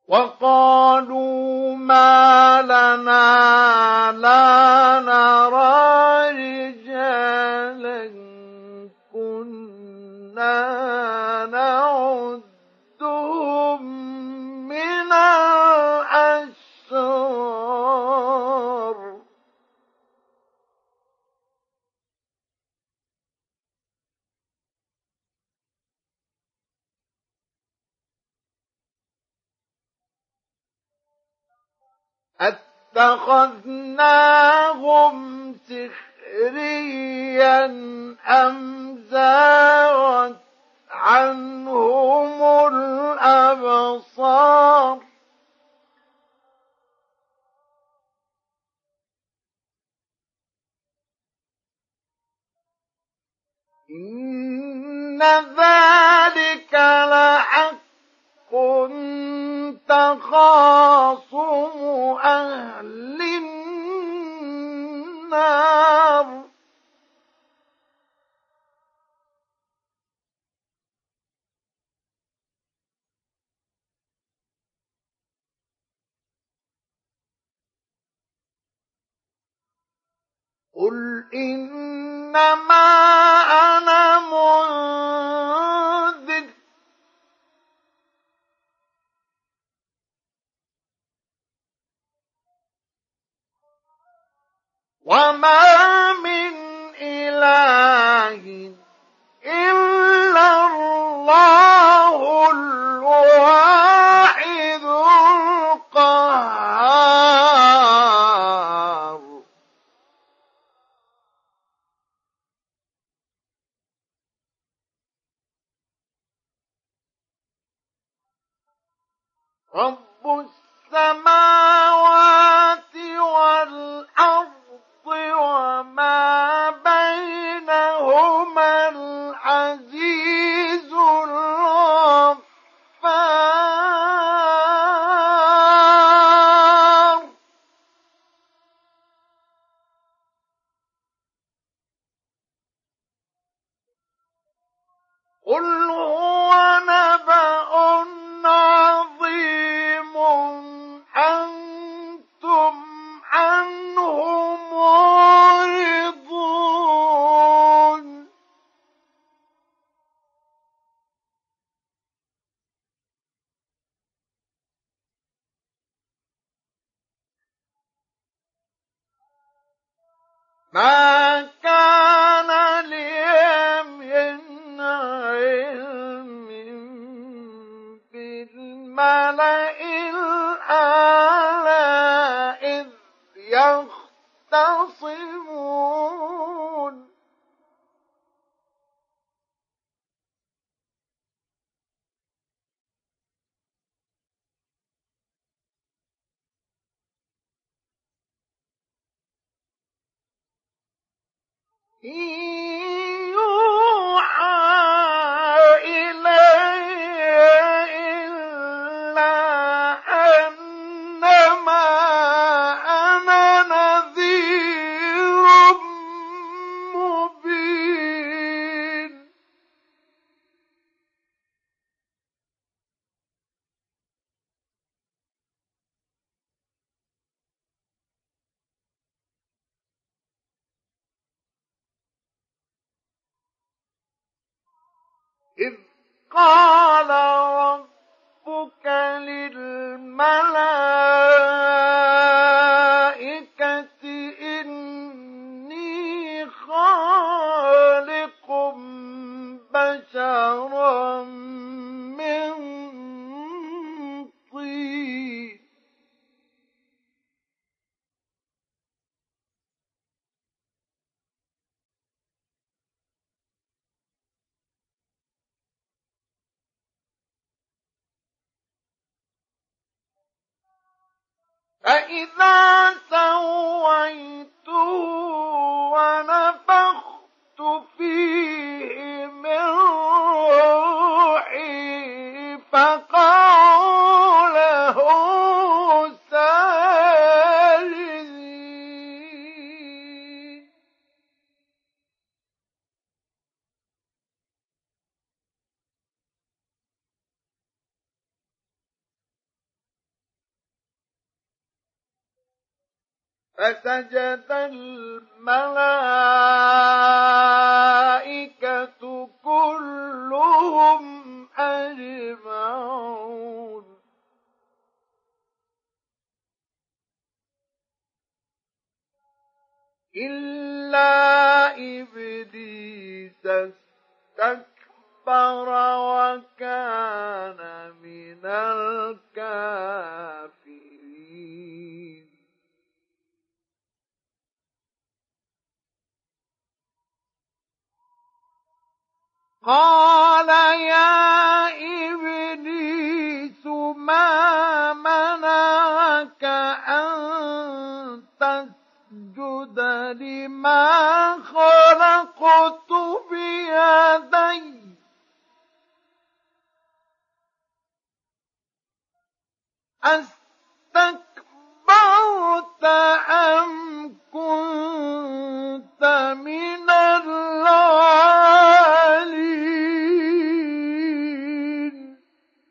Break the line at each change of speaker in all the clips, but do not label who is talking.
وقالوا ما لنا لا نرى رجالا كنا نعدهم من الأشرار أتخذناهم سخريا أم زاغت عنهم الأبصار إن ذلك لحق تخاصم أهل النار قل إنما أنا منذر وما من إله إلا الله الواحد القهار رب السماوات والأرض وما بينهما العزيز الغفار قل هو نبأ عظيم أنتم عنه معرضون ما كان لي من علم بالملئ الأعلى إذ يختصمون إن يوحى إلي إلا أنما أنا نذير مبين إذ قال ربك للملائكة إني خالق بشرا من طين فإذا سويته ونفخت فيه من روحي فقعوا له ساجدين فسجد الملائكة كلهم أجمعون إلا إبليس استكبر وكان من الكافرين قال يا إبليس ما منعك أن تسجد لما خلقت بيدي أستكبرت أم كنت من العالين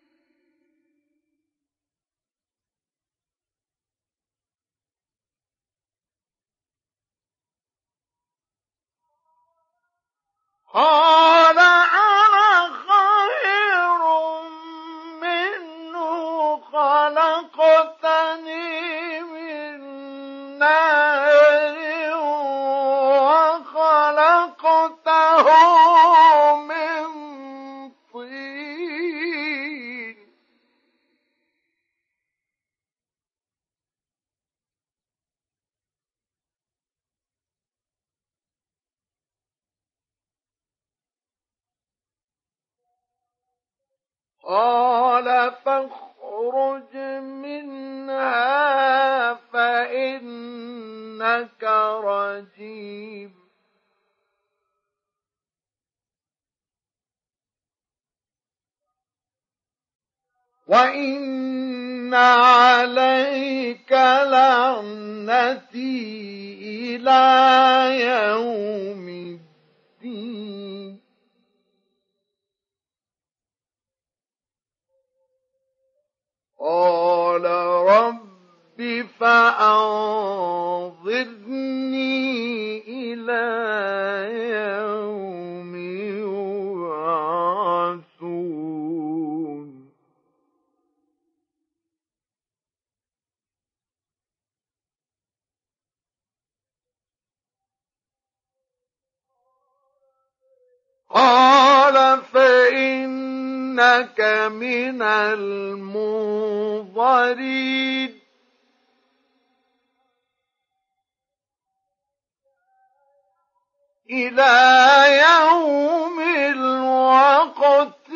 قال أنا خير منه خلقتني من نار وخلقته من طين قال فاخرج منها فإنك رجيم وإن عليك لعنتي إلى يوم الدين قال رب فأنظرني إلى يوم يبعثون قال فإنك من المنظرين إلى يوم الوقت